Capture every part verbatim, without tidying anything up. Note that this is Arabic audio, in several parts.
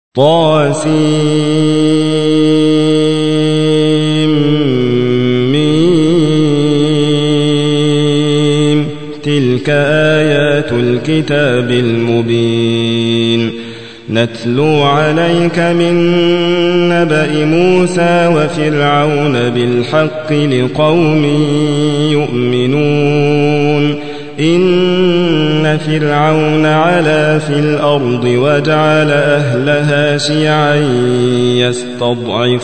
طاسيم تلك آيات الكتاب المبين نتلو عليك من نبأ موسى وفرعون بالحق لقوم يؤمنون إن فرعون علا في الأرض وجعل أهلها شيعا يستضعف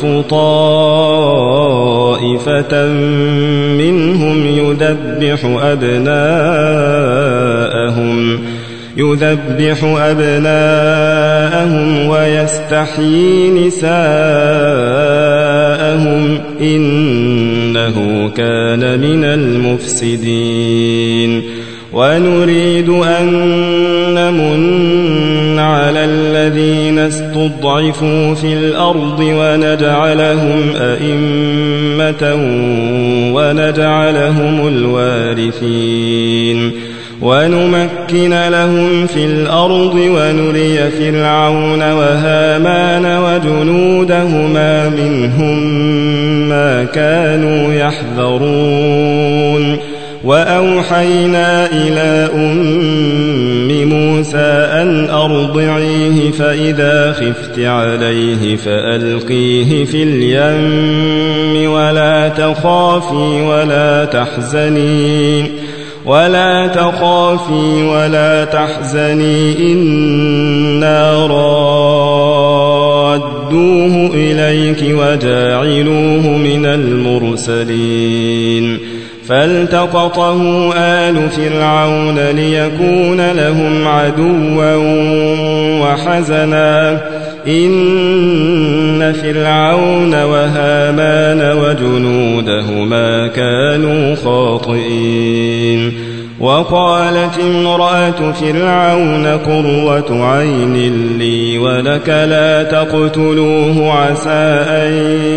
طائفة منهم يذبح أبناءهم يذبح أبناءهم ويستحيي نساءهم إنه كان من المفسدين ونريد أن نمن على الذين استضعفوا في الأرض ونجعلهم أئمة ونجعلهم الوارثين ونمكن لهم في الأرض ونري فرعون وهامان وجنودهما منهم ما كانوا يحذرون وأوحينا إلى أم موسى أن أرضعيه فإذا خفت عليه فألقيه في اليم ولا تخافي ولا تحزني ولا تخافي ولا تحزني إنا رادوه إليك وجاعلوه من المرسلين فالتقطه آل فرعون ليكون لهم عدوا وحزنا إن فرعون وهامان وجنودهما كانوا خاطئين وقالت امرأة فرعون قرة عين لي ولك لا تقتلوه عسى أن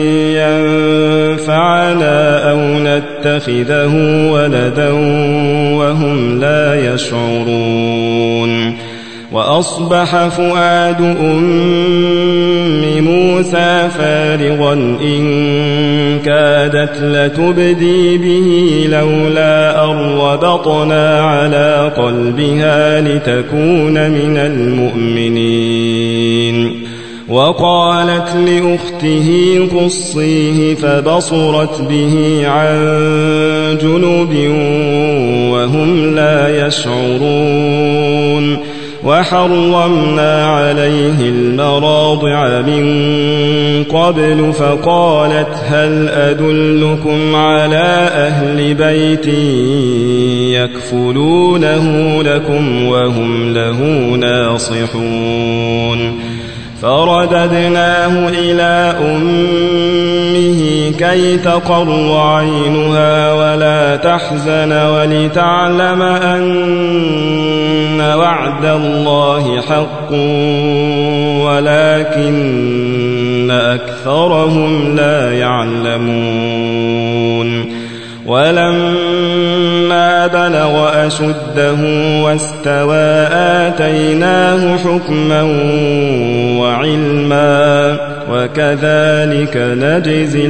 ينفعنا أو نتخذه ولدا وهم لا يشعرون وأصبح فؤاد أم موسى فارغا إن كادت لتبدي به لولا أن ربطنا على قلبها لتكون من المؤمنين وقالت لأخته قصيه فبصرت به عن جنب وهم لا يشعرون وحرمنا عليه المراضع من قبل فقالت هل أدلكم على أهل بيت يكفلونه لكم وهم له ناصحون فرددناه إلى أمه كي تقر عينها ولا تحزن ولتعلم أن وعد الله حق ولكن أكثرهم لا يعلمون ولما بلغ أشده واستوى آتيناه حكما وعلما وكذلك نجزي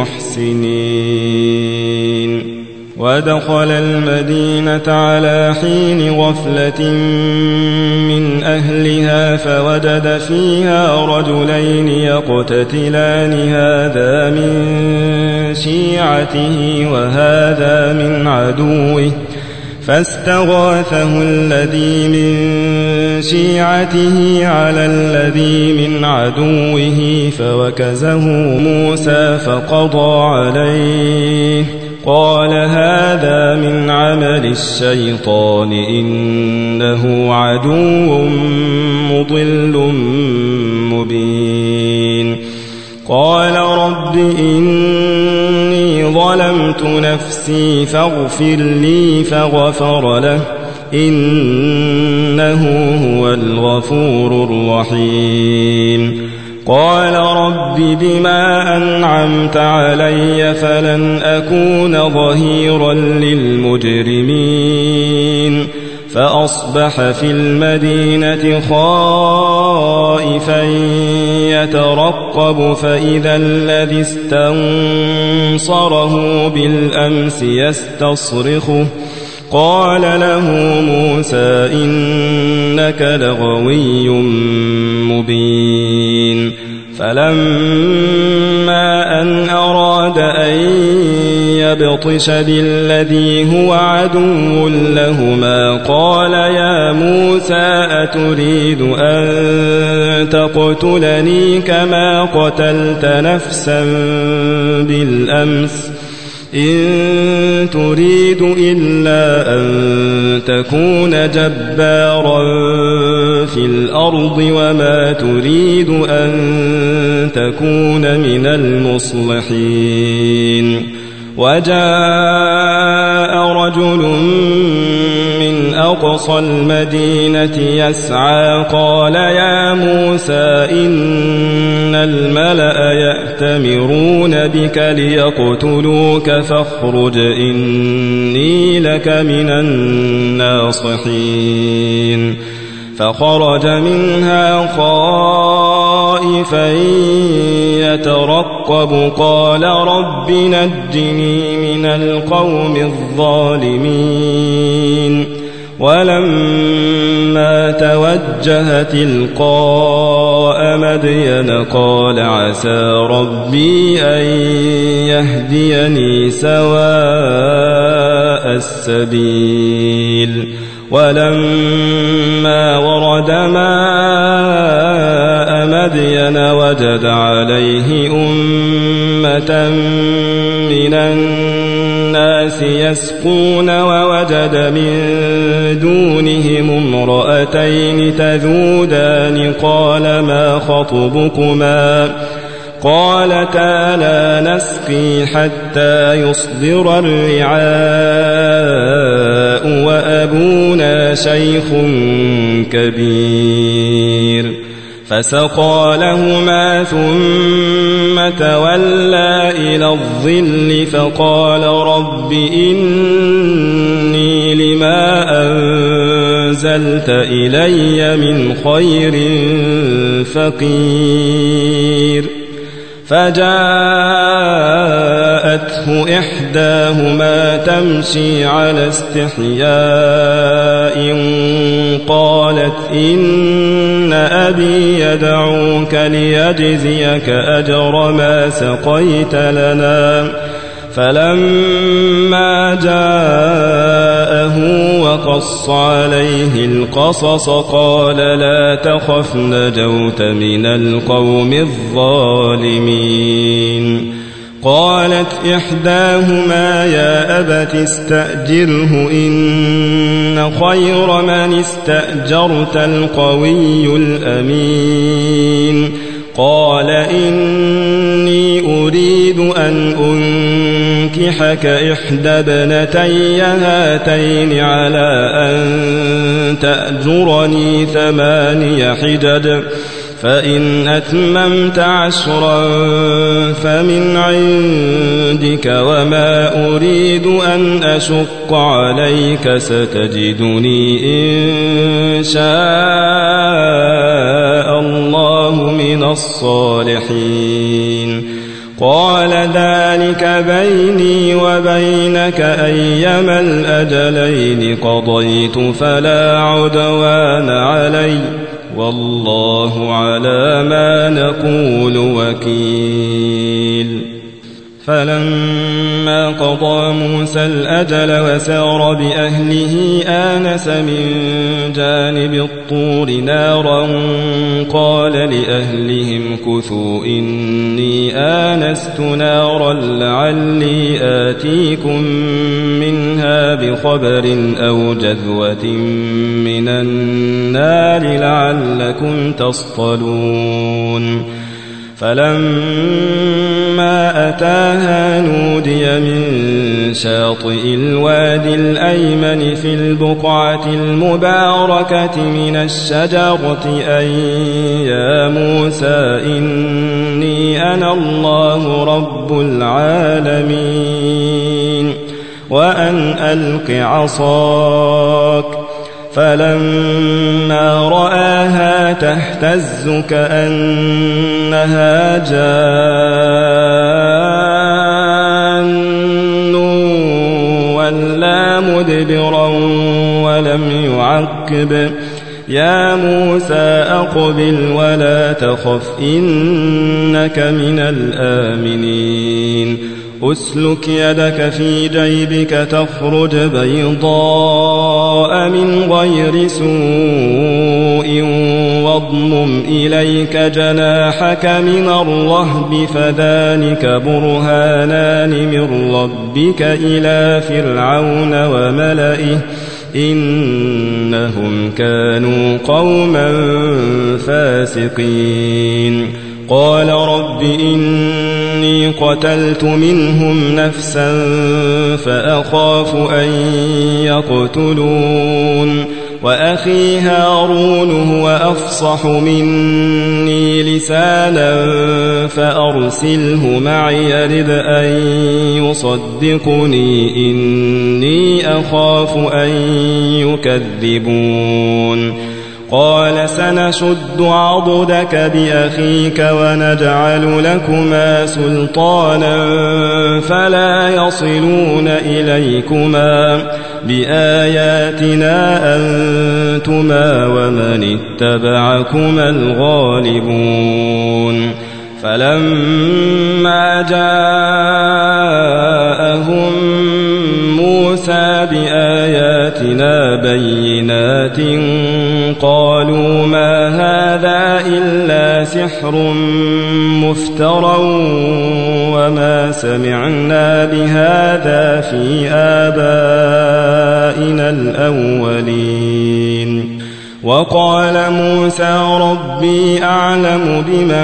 المحسنين ودخل المدينة على حين غفلة من أهلها فوجد فيها رجلين يقتتلان هذا من شيعته وهذا من عدوه فاستغاثه الذي من شيعته على الذي من عدوه فوكزه موسى فقضى عليه قال هذا من عمل الشيطان إنه عدو مضل مبين قال رب إني ظلمت نفسي فاغفر لي فغفر له إنه هو الغفور الرحيم قال رب بما أنعمت علي فلن أكون ظهيرا للمجرمين فأصبح في المدينة خائفا يترقب فإذا الذي استنصره بالأمس يستصرخه قال له موسى إنك لغوي مبين فلما أن أراد أن يبطش بالذي هو عدو لهما قال يا موسى أتريد أن تقتلني كما قتلت نفسا بالأمس إن تريد إلا أن تكون جبارا في الأرض وما تريد أن تكون من المصلحين وجاء رجل من أقصى المدينة يسعى قال يا موسى إن الملأ يأتمرون بك ليقتلوك فاخرج إني لك من الناصحين فخرج منها خائفا يترقب قال رب نجني من القوم الظالمين ولما توجه تلقاء مدين قال عسى ربي أن يهديني سواء السبيل ولما ورد ماء مدين وجد عليه أمة من الناس يسقون ووجد من دونهم امرأتين تذودان قال ما خطبكما قالتا لا نسقي حتى يصدر الرعاء وأبونا شيخ كبير فسقى لهما ثم تولى إلى الظل فقال رب إني لما أنزلت إلي من خير فقير فجاءته إحداهما تمشي على استحياء قالت إن أبي يدعوك ليجزيك أجر ما سقيت لنا فلما جاءه وقص عليه القصص قال لا تخف نجوت من القوم الظالمين قالت إحداهما يا أبت استأجره إن خير من استأجرت القوي الأمين قال إني أريد أن أنكحك إحدى ابنتي هاتين على أن تأجرني ثماني حجج فإن أتممت عشرا فمن عندك وما أريد أن أشق عليك ستجدني إن شاء الله من الصالحين قال ذلك بيني وبينك أيما الأجلين قضيت فلا عدوان علي والله على ما نقول وكيل فلما قضى موسى الأجل وسار بأهله آنس من جانب الطور نارا قال لأهلهم كثوا إني آنست نارا لعلي آتيكم منها بخبر أو جذوة من النار لعلكم تصطلون فلما أتاها نودي من شاطئ الوادي الأيمن في البقعة المباركة من الشجرة أن يا موسى إني أنا الله رب العالمين وأن ألق عصاك فلما رآها تهتز كأنها جان ولا مدبرا ولم يعقب يا موسى أقبل ولا تخف إنك من الآمنين أسلك يدك في جيبك تخرج بيضاء من غير سوء واضمم إليك جناحك من الرهب فذلك برهانان من ربك إلى فرعون وملئه إنهم كانوا قوما فاسقين قال رب إني قتلت منهم نفسا فأخاف أن يقتلون وأخي هارون هو أفصح مني لسانا فأرسله معي يرد أن يصدقني إني أخاف أن يكذبون قال سنشد عضدك بأخيك ونجعل لكما سلطانا فلا يصلون إليكما بآياتنا أنتما ومن اتبعكما الغالبون فلما جاءهم موسى بآياتنا بينات قالوا ما هذا إلا سحر مفترى وما سمعنا بهذا في آبائنا الأولين وقال موسى ربي أعلم بمن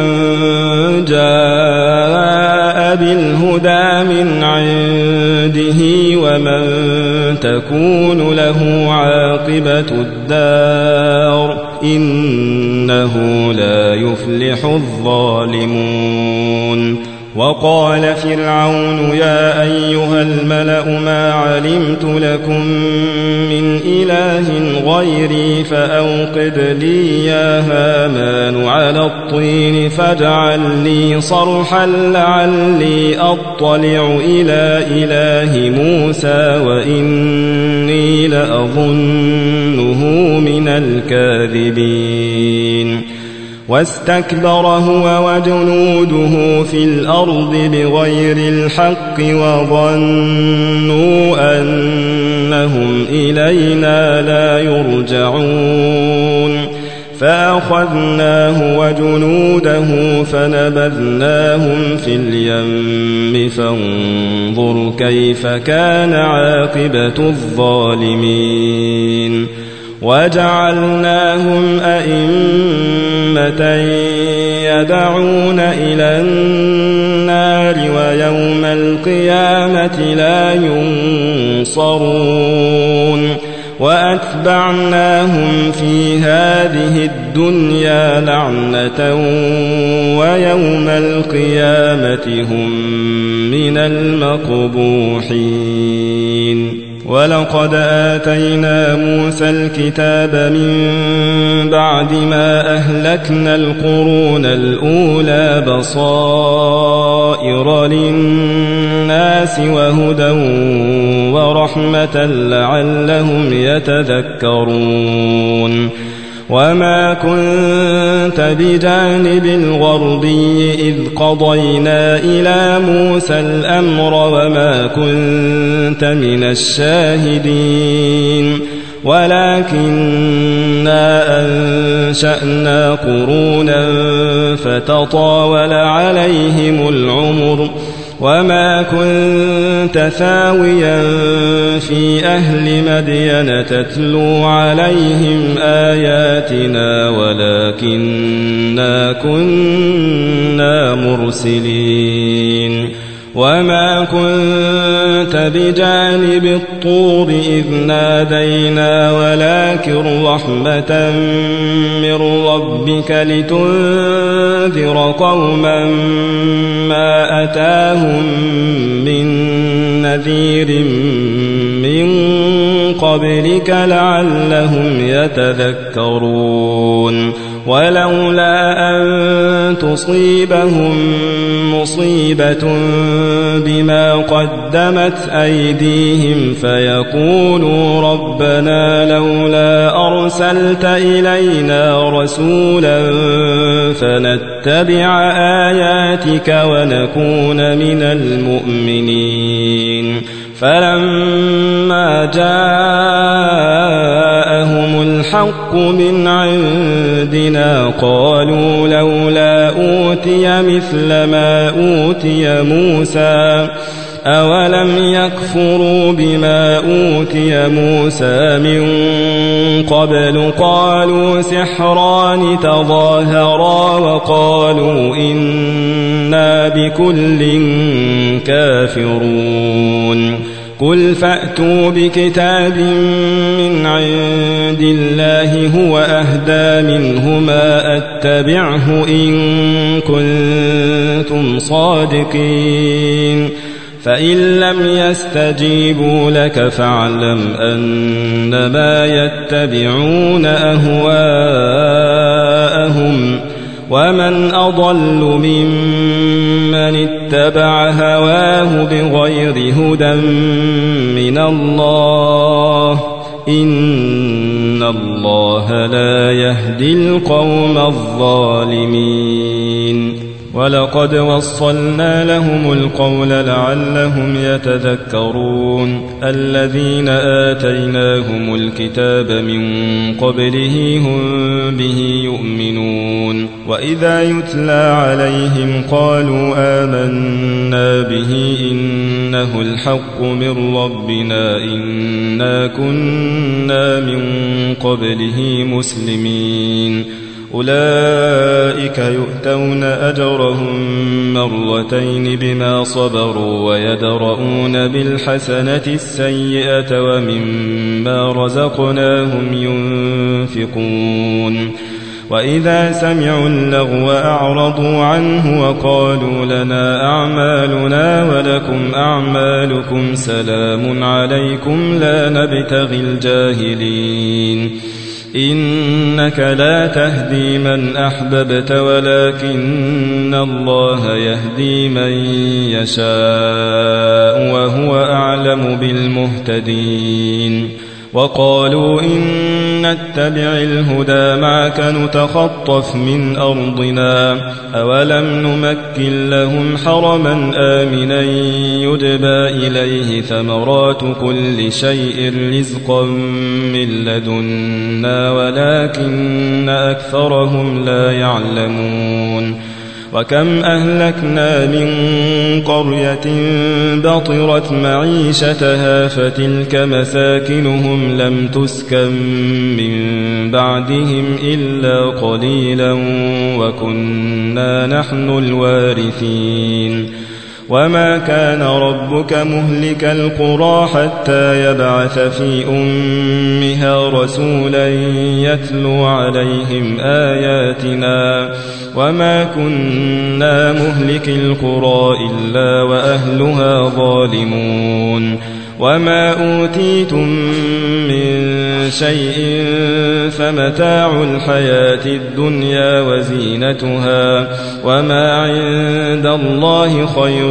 جاء بالهدى من عنده ومن تكون له عاقبة الدار إنه لا يفلح الظالمون وقال فرعون يا أيها الملأ ما علمت لكم من إله غيري فأوقد لي يا هامان على الطين فاجعل لي صرحا لعلي أطلع إلى إله موسى وإني لأظنه من الكاذبين واستكبر هو وجنوده في الأرض بغير الحق وظنوا أنهم إلينا لا يرجعون فأخذناه وجنوده فنبذناهم في اليم فانظر كيف كان عاقبة الظالمين وجعلناهم أئمة يدعون إلى النار ويوم القيامة لا ينصرون وأتبعناهم في هذه الدنيا لعنة ويوم القيامة هم من المقبوحين ولقد آتينا موسى الكتاب من بعد ما أهلكنا القرون الأولى بصائر للناس وهدى ورحمة لعلهم يتذكرون وما كنت بجانب الغربي إذ قضينا إلى موسى الأمر وما كنت من الشاهدين ولكننا أنشأنا قرونا فتطاول عليهم العمر وما كنت ثاويا في أهل مدين تتلو عليهم آياتنا ولكننا كنا مرسلين وما كنت بجانب الطور إذ نادينا ولكن رحمة من ربك لتنذر قوما ما أتاهم من نذير من قبلك لعلهم يتذكرون ولولا أن تصيبهم مصيبة بما قدمت أيديهم فيقولوا ربنا لولا أرسلت إلينا رسولا فنتبع آياتك ونكون من المؤمنين فلما جاءهم الحق من عندنا قالوا لولا أوتي مثل ما أوتي موسى أولم يكفروا بما أوتي موسى من قبل قالوا سحران تظاهرا وقالوا إنا بكل كافرون قل فأتوا بكتاب من عند الله هو أهدى منهما أتبعه إن كنتم صادقين فإن لم يستجيبوا لك فاعلم أنما يتبعون أهواءهم ومن أضل ممن اتبع هواه بغير هدى من الله إن الله لا يهدي القوم الظالمين ولقد وصلنا لهم القول لعلهم يتذكرون الذين آتيناهم الكتاب من قبله هم به يؤمنون وإذا يتلى عليهم قالوا آمنا به إنه الحق من ربنا إنا كنا من قبله مسلمين أولئك يؤتون أجرهم مرتين بما صبروا ويدرؤون بالحسنة السيئة ومما رزقناهم ينفقون وإذا سمعوا اللغو أعرضوا عنه وقالوا لنا أعمالنا ولكم أعمالكم سلام عليكم لا نبتغي الجاهلين إنك لا تهدي من أحببت ولكن الله يهدي من يشاء وهو أعلم بالمهتدين وقالوا إن نتبع الهدى معك نتخطف من أرضنا أولم نمكن لهم حرما آمنا يجبى إليه ثمرات كل شيء رزقا من لدنا ولكن أكثرهم لا يعلمون وكم أهلكنا من قرية بطرت معيشتها فتلك مساكنهم لم تسكن من بعدهم إلا قليلا وكنا نحن الوارثين وما كان ربك مهلك القرى حتى يبعث في أمها رسولا يتلو عليهم آياتنا وما كنا مهلك القرى إلا وأهلها ظالمون وما أوتيتم من شيء فمتاع الحياة الدنيا وزينتها وما عند الله خير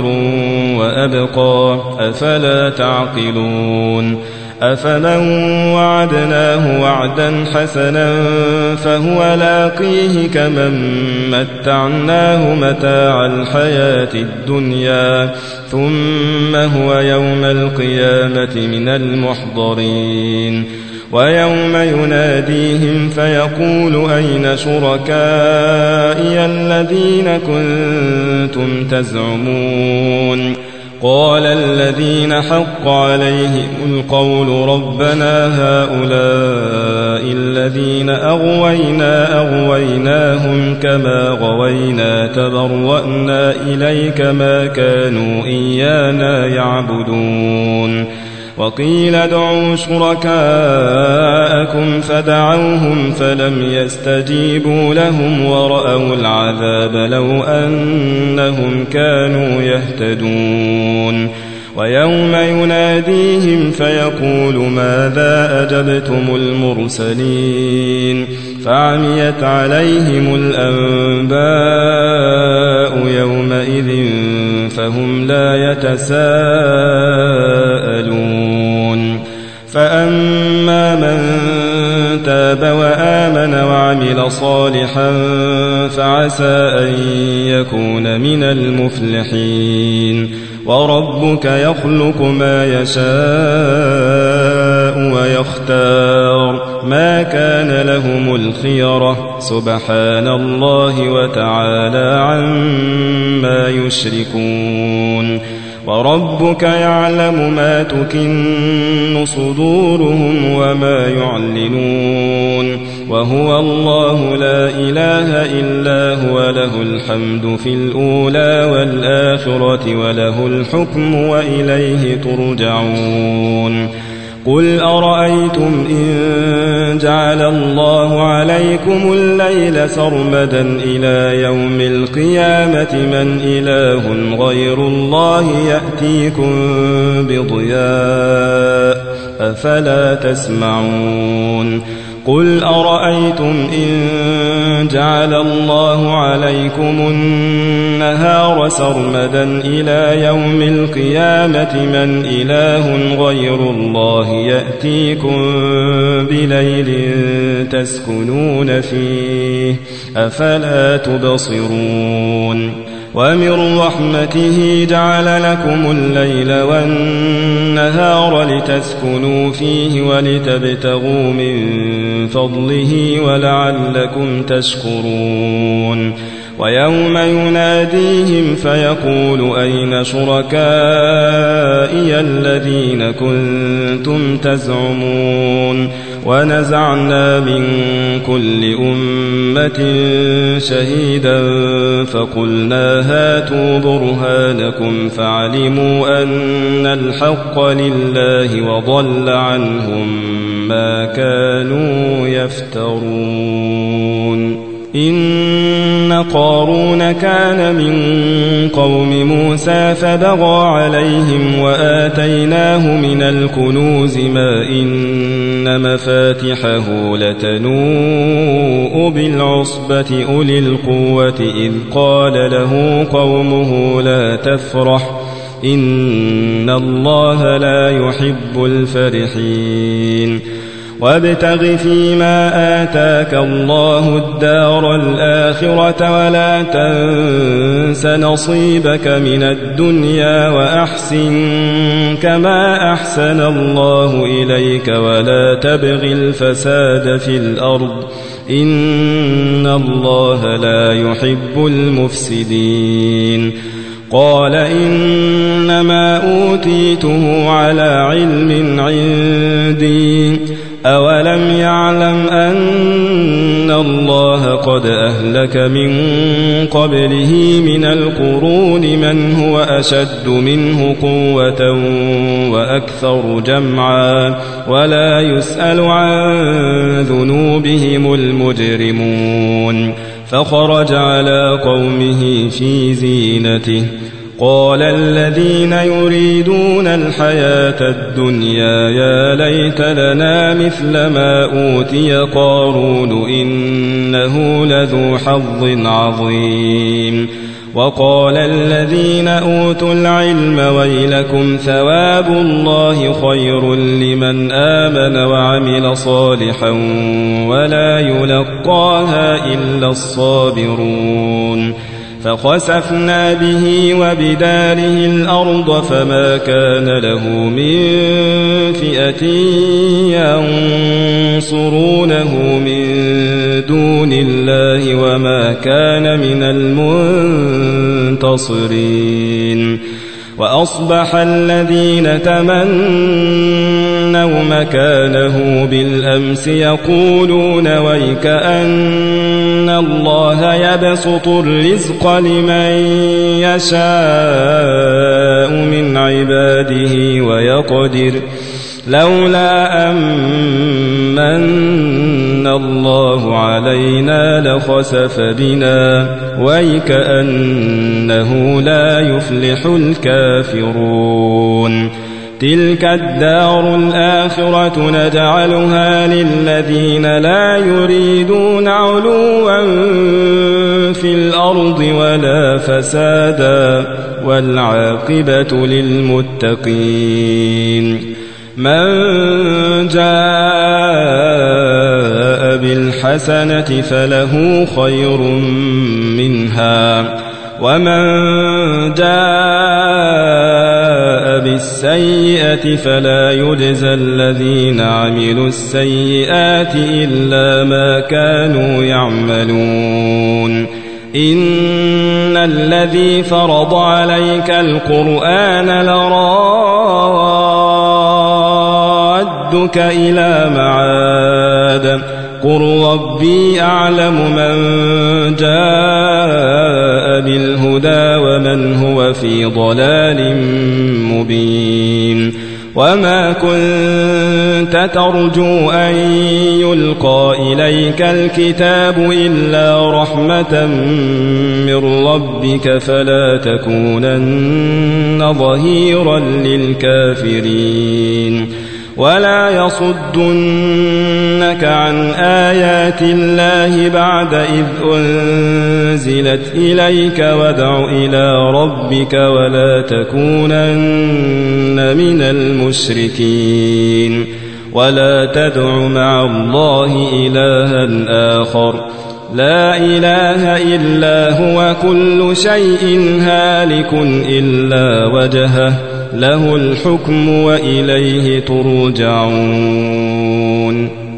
وأبقى أفلا تعقلون أفمن وعدناه وعدا حسنا فهو لاقيه كمن متعناه متاع الحياة الدنيا ثم هو يوم القيامة من المحضرين ويوم يناديهم فيقول أين شركائي الذين كنتم تزعمون قال الذين حق عليهم القول ربنا هؤلاء الذين أغوينا أغويناهم كما غوينا تبرأنا إليك ما كانوا إيانا يعبدون وقيل ادعوا شركاءكم فدعوهم فلم يستجيبوا لهم ورأوا العذاب لو أنهم كانوا يهتدون ويوم يناديهم فيقول ماذا أجبتم المرسلين فعميت عليهم الأنباء يومئذ فهم لا يتساءلون فأما من تاب وآمن وعمل صالحا فعسى أن يكون من المفلحين وربك يخلق ما يشاء ويختار ما كان لهم الخيرة سبحان الله وتعالى عما يشركون وربك يعلم ما تكن صدورهم وما يعلنون وهو الله لا إله إلا هو له الحمد في الأولى والآخرة وله الحكم وإليه ترجعون قل أرأيتم إن جعل الله عليكم الليل سرمدا إلى يوم القيامة من إله غير الله يأتيكم بضياء أفلا تسمعون قل أرأيتم إن جعل الله عليكم النهار سرمدا إلى يوم القيامة من إله غير الله يأتيكم بليل تسكنون فيه أفلا تبصرون ومن رحمته جعل لكم الليل والنهار لتسكنوا فيه ولتبتغوا من فضله ولعلكم تشكرون ويوم يناديهم فيقول أين شركائي الذين كنتم تزعمون ونزعنا من كل أمة شهيدا فقلنا هاتوا برهانكم فعلموا أن الحق لله وضل عنهم ما كانوا يفترون إن قارون كان من قوم موسى فبغى عليهم وآتيناه من الكنوز ما إن مفاتحه لتنوء بالعصبة أولي القوة إذ قال له قومه لا تفرح إن الله لا يحب الفرحين وابتغ فيما آتاك الله الدار الآخرة ولا تنس نصيبك من الدنيا وأحسن كما أحسن الله إليك ولا تبغ الفساد في الأرض إن الله لا يحب المفسدين قال إنما أوتيته على علم عندي أولم يعلم أن الله قد أهلك من قبله من القرون من هو أشد منه قوة وأكثر جمعا ولا يسأل عن ذنوبهم المجرمون فخرج على قومه في زينته قال الذين يريدون الحياة الدنيا يا ليت لنا مثل ما أوتي قارون إنه لذو حظ عظيم وقال الذين أوتوا العلم ويلكم ثواب الله خير لمن آمن وعمل صالحا ولا يلقاها إلا الصابرون فخسفنا به وبداره الأرض فما كان له من فئة ينصرونه من دون الله وما كان من المنتصرين وأصبح الذين تمنوا مكانه بالأمس يقولون ويك أن الله يبسط الرزق لمن يشاء من عباده ويقدر لولا أمن الله علينا لخسف بنا ويكأنه لا يفلح الكافرون تلك الدار الآخرة نجعلها للذين لا يريدون علوا في الأرض ولا فسادا والعاقبة للمتقين من جاء بالحسنة فله خير منها ومن جاء بالسيئة فلا يجزى الذين عملوا السيئات إلا ما كانوا يعملون إن الذي فرض عليك القرآن لرادك إلى معاد قل ربي أعلم من جاء بالهدى ومن هو في ضلال مبين وما كنت ترجو أن يلقى إليك الكتاب إلا رحمة من ربك فلا تكونن ظهيرا للكافرين ولا يصدنك عن آيات الله بعد إذ أنزلت إليك وادع إلى ربك ولا تكونن من المشركين ولا تدع مع الله إلها آخر لا إله إلا هو كل شيء هالك إلا وجهه له الحكم وإليه ترجعون